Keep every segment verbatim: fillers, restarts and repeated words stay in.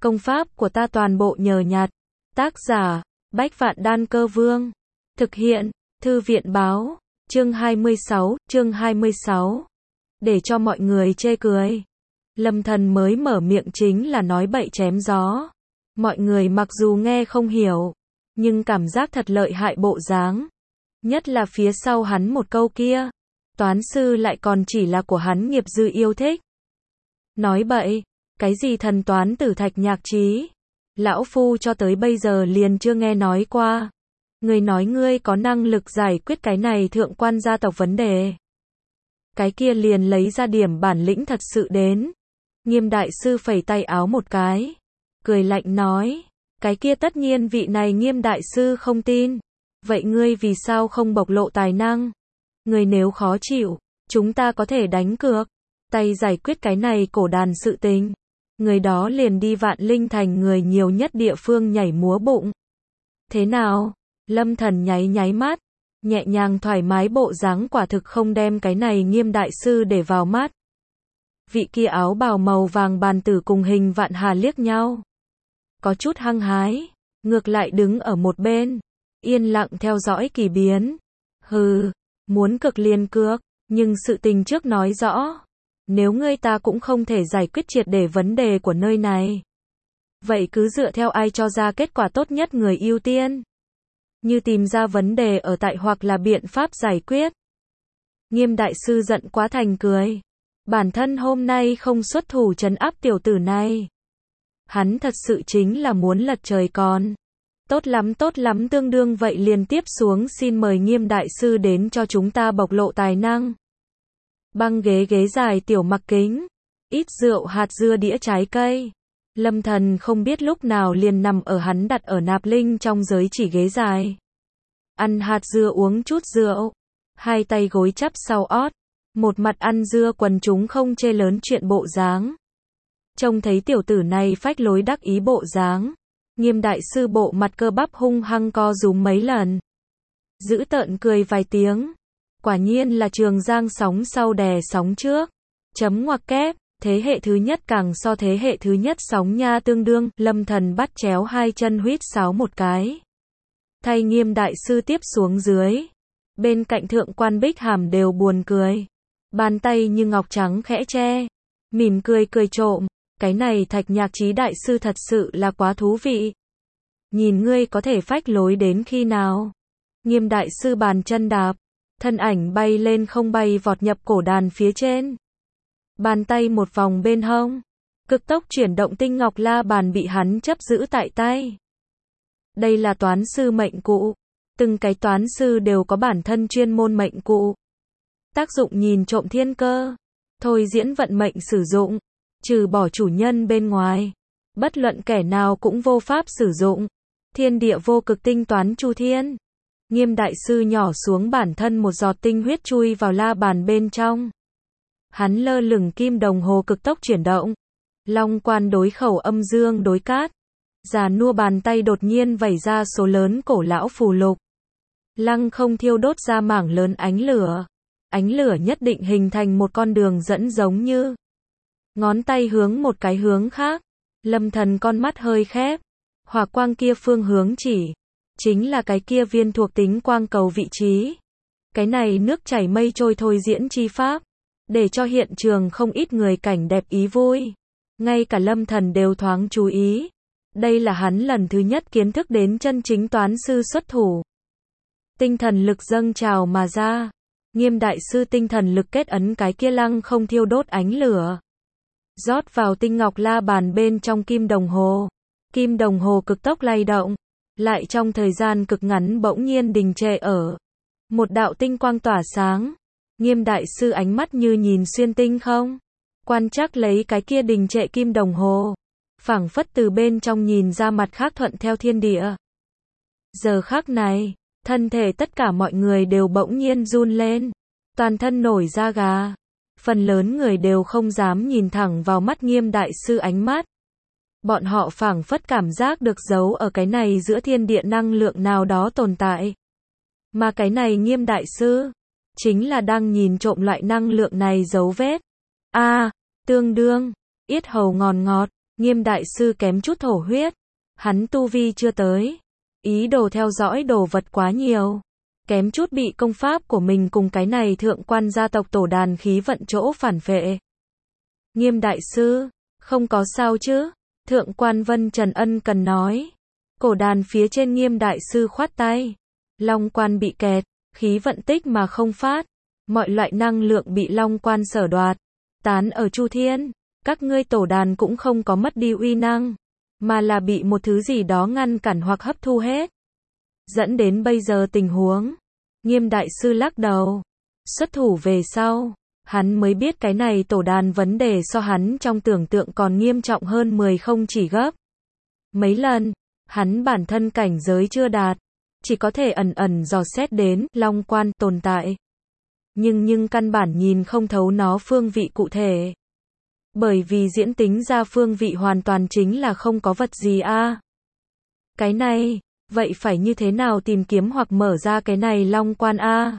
Công pháp của ta toàn bộ nhờ nhặt. Tác giả, Bách Vạn Đan Cơ Vương. Thực hiện, Thư viện Báo. Chương hai mươi sáu, chương hai mươi sáu. Để cho mọi người chê cười. Lâm Thần mới mở miệng chính là nói bậy chém gió. Mọi người mặc dù nghe không hiểu, nhưng cảm giác thật lợi hại bộ dáng. Nhất là phía sau hắn một câu kia. Toán sư lại còn chỉ là của hắn nghiệp dư yêu thích. Nói bậy, cái gì thần toán tử thạch nhạc trí? Lão Phu cho tới bây giờ liền chưa nghe nói qua. Người nói ngươi có năng lực giải quyết cái này thượng quan gia tộc vấn đề. Cái kia liền lấy ra điểm bản lĩnh thật sự đến. Nghiêm đại sư phẩy tay áo một cái. Cười lạnh nói. Cái kia tất nhiên vị này Nghiêm đại sư không tin. Vậy ngươi vì sao không bộc lộ tài năng? Ngươi nếu khó chịu, chúng ta có thể đánh cược. Tay giải quyết cái này cổ đàn sự tình. Người đó liền đi Vạn Linh thành người nhiều nhất địa phương nhảy múa bụng. Thế nào? Lâm Thần nháy nháy mắt. Nhẹ nhàng thoải mái bộ dáng quả thực không đem cái này Nghiêm đại sư để vào mắt. Vị kia áo bào màu vàng bàn tử cùng Hình Vạn Hà liếc nhau. Có chút hăng hái. Ngược lại đứng ở một bên. Yên lặng theo dõi kỳ biến. Hừ, muốn cược liền cược. Nhưng sự tình trước nói rõ. Nếu ngươi ta cũng không thể giải quyết triệt để vấn đề của nơi này. Vậy cứ dựa theo ai cho ra kết quả tốt nhất người ưu tiên. Như tìm ra vấn đề ở tại hoặc là biện pháp giải quyết. Nghiêm đại sư giận quá thành cười. Bản thân hôm nay không xuất thủ trấn áp tiểu tử này. Hắn thật sự chính là muốn lật trời con. Tốt lắm tốt lắm tương đương vậy liền tiếp xuống xin mời Nghiêm đại sư đến cho chúng ta bộc lộ tài năng. Băng ghế ghế dài tiểu mặc kính. Ít rượu hạt dưa đĩa trái cây. Lâm Thần không biết lúc nào liền nằm ở hắn đặt ở nạp linh trong giới chỉ ghế dài. Ăn hạt dưa uống chút rượu. Hai tay gối chắp sau ót. Một mặt ăn dưa quần chúng không chê lớn chuyện bộ dáng. Trông thấy tiểu tử này phách lối đắc ý bộ dáng. Nghiêm đại sư bộ mặt cơ bắp hung hăng co rúm mấy lần. Giữ tợn cười vài tiếng. Quả nhiên là Trường Giang sóng sau đè sóng trước. Chấm ngoặc kép. Thế hệ thứ nhất càng so thế hệ thứ nhất sóng nha tương đương. Lâm Thần bắt chéo hai chân huýt sáo một cái. Thay Nghiêm đại sư tiếp xuống dưới. Bên cạnh thượng quan Bích Hàm đều buồn cười. Bàn tay như ngọc trắng khẽ che. Mỉm cười cười trộm. Cái này Thạch Nhạc Trí đại sư thật sự là quá thú vị. Nhìn ngươi có thể phách lối đến khi nào. Nghiêm đại sư bàn chân đạp. Thân ảnh bay lên không bay vọt nhập cổ đàn phía trên. Bàn tay một vòng bên hông. Cực tốc chuyển động tinh ngọc la bàn bị hắn chấp giữ tại tay. Đây là toán sư mệnh cụ. Từng cái toán sư đều có bản thân chuyên môn mệnh cụ. Tác dụng nhìn trộm thiên cơ. Thôi diễn vận mệnh sử dụng. Trừ bỏ chủ nhân bên ngoài. Bất luận kẻ nào cũng vô pháp sử dụng. Thiên địa vô cực tinh toán chu thiên. Nghiêm đại sư nhỏ xuống bản thân một giọt tinh huyết chui vào la bàn bên trong. Hắn lơ lửng kim đồng hồ cực tốc chuyển động. Long quan đối khẩu âm dương đối cát. Già nua bàn tay đột nhiên vẩy ra số lớn cổ lão phù lục. Lăng không thiêu đốt ra mảng lớn ánh lửa. Ánh lửa nhất định hình thành một con đường dẫn giống như. Ngón tay hướng một cái hướng khác. Lâm Thần con mắt hơi khép. Hỏa quang kia phương hướng chỉ. Chính là cái kia viên thuộc tính quang cầu vị trí. Cái này nước chảy mây trôi thôi diễn chi pháp. Để cho hiện trường không ít người cảnh đẹp ý vui. Ngay cả Lâm Thần đều thoáng chú ý. Đây là hắn lần thứ nhất kiến thức đến chân chính toán sư xuất thủ. Tinh thần lực dâng trào mà ra. Nghiêm đại sư tinh thần lực kết ấn cái kia lăng không thiêu đốt ánh lửa. Rót vào tinh ngọc la bàn bên trong kim đồng hồ. Kim đồng hồ cực tốc lay động. Lại trong thời gian cực ngắn bỗng nhiên đình trệ ở. Một đạo tinh quang tỏa sáng. Nghiêm đại sư ánh mắt như nhìn xuyên tinh không. Quan trắc lấy cái kia đình trệ kim đồng hồ. Phảng phất từ bên trong nhìn ra mặt khác thuận theo thiên địa. Giờ khắc này, thân thể tất cả mọi người đều bỗng nhiên run lên. Toàn thân nổi da gà. Phần lớn người đều không dám nhìn thẳng vào mắt Nghiêm đại sư ánh mắt. Bọn họ phảng phất cảm giác được giấu ở cái này giữa thiên địa năng lượng nào đó tồn tại. Mà cái này Nghiêm đại sư, chính là đang nhìn trộm loại năng lượng này dấu vết. A, à, tương đương, yết hầu ngọt ngọt, Nghiêm đại sư kém chút thổ huyết. Hắn tu vi chưa tới. Ý đồ theo dõi đồ vật quá nhiều. Kém chút bị công pháp của mình cùng cái này thượng quan gia tộc tổ đàn khí vận chỗ phản vệ. Nghiêm đại sư, không có sao chứ? Thượng quan Vân Trần ân cần nói. Cổ đàn phía trên Nghiêm đại sư khoát tay. Long quan bị kẹt, khí vận tích mà không phát. Mọi loại năng lượng bị long quan sở đoạt. Tán ở Chu Thiên. Các ngươi tổ đàn cũng không có mất đi uy năng. Mà là bị một thứ gì đó ngăn cản hoặc hấp thu hết. Dẫn đến bây giờ tình huống. Nghiêm đại sư lắc đầu. Xuất thủ về sau. Hắn mới biết cái này tổ đàn vấn đề so hắn trong tưởng tượng còn nghiêm trọng hơn mười không chỉ gấp. Mấy lần, hắn bản thân cảnh giới chưa đạt. Chỉ có thể ẩn ẩn dò xét đến long quan tồn tại. Nhưng nhưng căn bản nhìn không thấu nó phương vị cụ thể. Bởi vì diễn tính ra phương vị hoàn toàn chính là không có vật gì a. À. Cái này, vậy phải như thế nào tìm kiếm hoặc mở ra cái này long quan a? À?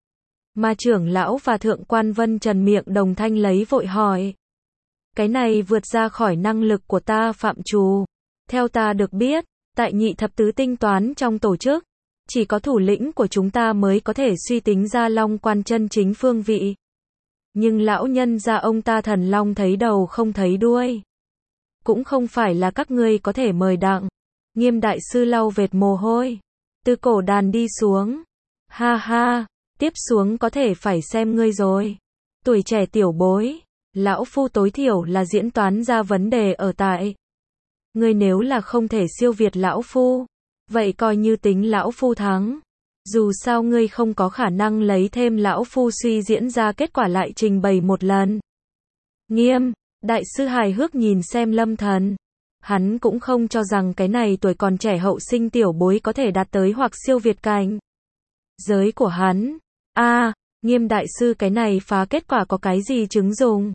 Mà trưởng lão và thượng quan Vân Trần miệng đồng thanh lấy vội hỏi. Cái này vượt ra khỏi năng lực của ta phạm trù. Theo ta được biết, tại nhị thập tứ tinh toán trong tổ chức, chỉ có thủ lĩnh của chúng ta mới có thể suy tính ra long quan chân chính phương vị. Nhưng lão nhân gia ông ta thần long thấy đầu không thấy đuôi. Cũng không phải là các ngươi có thể mời đặng. Nghiêm đại sư lau vệt mồ hôi. Từ cổ đàn đi xuống. Ha ha, tiếp xuống có thể phải xem ngươi rồi. Tuổi trẻ tiểu bối. Lão phu tối thiểu là diễn toán ra vấn đề ở tại. Ngươi nếu là không thể siêu việt lão phu. Vậy coi như tính lão phu thắng. Dù sao ngươi không có khả năng lấy thêm lão phu suy diễn ra kết quả lại trình bày một lần. Nghiêm, đại sư hài hước nhìn xem Lâm Thần. Hắn cũng không cho rằng cái này tuổi còn trẻ hậu sinh tiểu bối có thể đạt tới hoặc siêu việt cảnh giới của hắn. A, à, Nghiêm đại sư cái này phá kết quả có cái gì chứng dùng?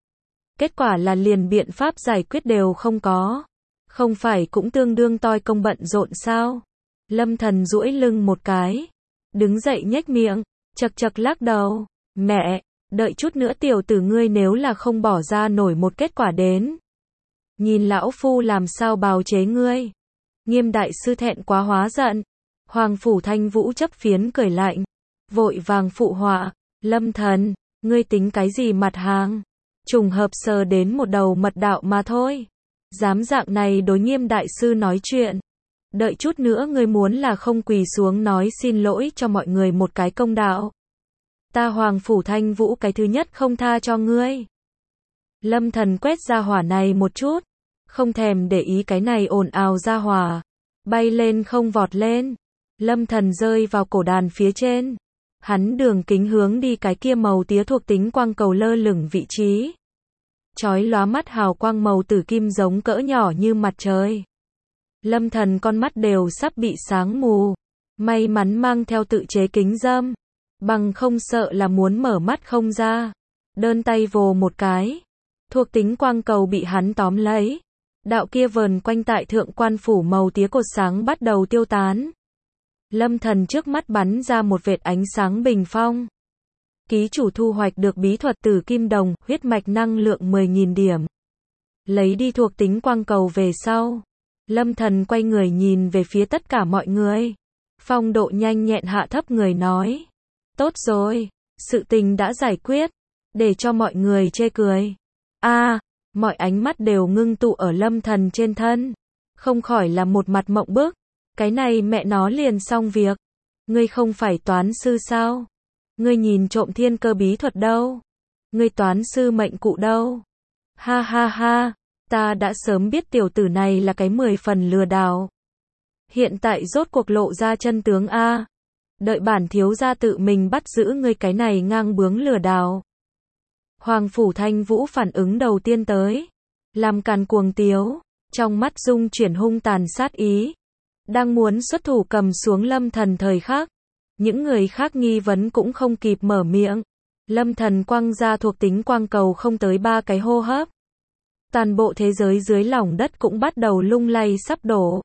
Kết quả là liền biện pháp giải quyết đều không có. Không phải cũng tương đương toi công bận rộn sao? Lâm Thần duỗi lưng một cái. Đứng dậy nhếch miệng. Chật chật lắc đầu. Mẹ, đợi chút nữa tiểu tử ngươi nếu là không bỏ ra nổi một kết quả đến. Nhìn lão phu làm sao bào chế ngươi. Nghiêm đại sư thẹn quá hóa giận. Hoàng phủ Thanh Vũ chấp phiến cười lạnh. Vội vàng phụ họa. Lâm Thần, ngươi tính cái gì mặt hàng? Trùng hợp sờ đến một đầu mật đạo mà thôi. Dám dạng này đối Nghiêm đại sư nói chuyện. Đợi chút nữa ngươi muốn là không quỳ xuống nói xin lỗi cho mọi người một cái công đạo. Ta Hoàng phủ Thanh Vũ cái thứ nhất không tha cho ngươi. Lâm Thần quét ra hỏa này một chút. Không thèm để ý cái này ồn ào ra hỏa. Bay lên không vọt lên. Lâm Thần rơi vào cổ đàn phía trên. Hắn đường kính hướng đi cái kia màu tía thuộc tính quang cầu lơ lửng vị trí. Chói lóa mắt hào quang màu tử kim giống cỡ nhỏ như mặt trời. Lâm Thần con mắt đều sắp bị sáng mù. May mắn mang theo tự chế kính râm. Bằng không sợ là muốn mở mắt không ra. Đơn tay vồ một cái. Thuộc tính quang cầu bị hắn tóm lấy. Đạo kia vờn quanh tại thượng quan phủ màu tía cột sáng bắt đầu tiêu tán. Lâm Thần trước mắt bắn ra một vệt ánh sáng bình phong. Ký chủ thu hoạch được bí thuật tử kim đồng, huyết mạch năng lượng mười nghìn điểm. Lấy đi thuộc tính quang cầu về sau. Lâm Thần quay người nhìn về phía tất cả mọi người. Phong độ nhanh nhẹn hạ thấp người nói. Tốt rồi, sự tình đã giải quyết. Để cho mọi người chê cười. A, à, mọi ánh mắt đều ngưng tụ ở Lâm Thần trên thân. Không khỏi là một mặt mộng bức. Cái này mẹ nó liền xong việc. Ngươi không phải toán sư sao? Ngươi nhìn trộm thiên cơ bí thuật đâu? Ngươi toán sư mệnh cụ đâu? Ha ha ha, ta đã sớm biết tiểu tử này là cái mười phần lừa đảo. Hiện tại rốt cuộc lộ ra chân tướng a. Đợi bản thiếu gia tự mình bắt giữ ngươi cái này ngang bướng lừa đảo. Hoàng phủ Thanh Vũ phản ứng đầu tiên tới. Làm càn cuồng tiếu. Trong mắt dung chuyển hung tàn sát ý. Đang muốn xuất thủ cầm xuống Lâm Thần thời khắc. Những người khác nghi vấn cũng không kịp mở miệng. Lâm Thần quăng ra thuộc tính quang cầu không tới ba cái hô hấp. Toàn bộ thế giới dưới lòng đất cũng bắt đầu lung lay sắp đổ.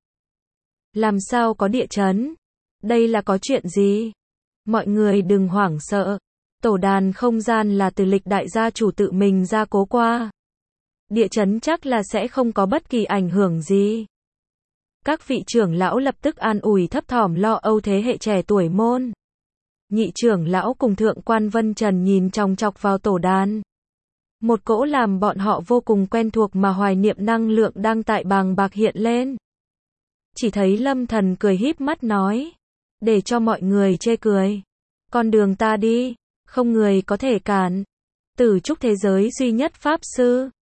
Làm sao có địa chấn? Đây là có chuyện gì? Mọi người đừng hoảng sợ. Tổ đàn không gian là từ lịch đại gia chủ tự mình ra cố qua. địa chấn chắc là sẽ không có bất kỳ ảnh hưởng gì. Các vị trưởng lão lập tức an ủi thấp thỏm lo âu thế hệ trẻ tuổi môn. Nhị trưởng lão cùng thượng quan Vân Trần nhìn chòng chọc vào tổ đàn. Một cỗ làm bọn họ vô cùng quen thuộc mà hoài niệm năng lượng đang tại bàng bạc hiện lên. Chỉ thấy Lâm Thần cười híp mắt nói, để cho mọi người chê cười. Con đường ta đi, không người có thể cản. Tử trúc thế giới duy nhất pháp sư,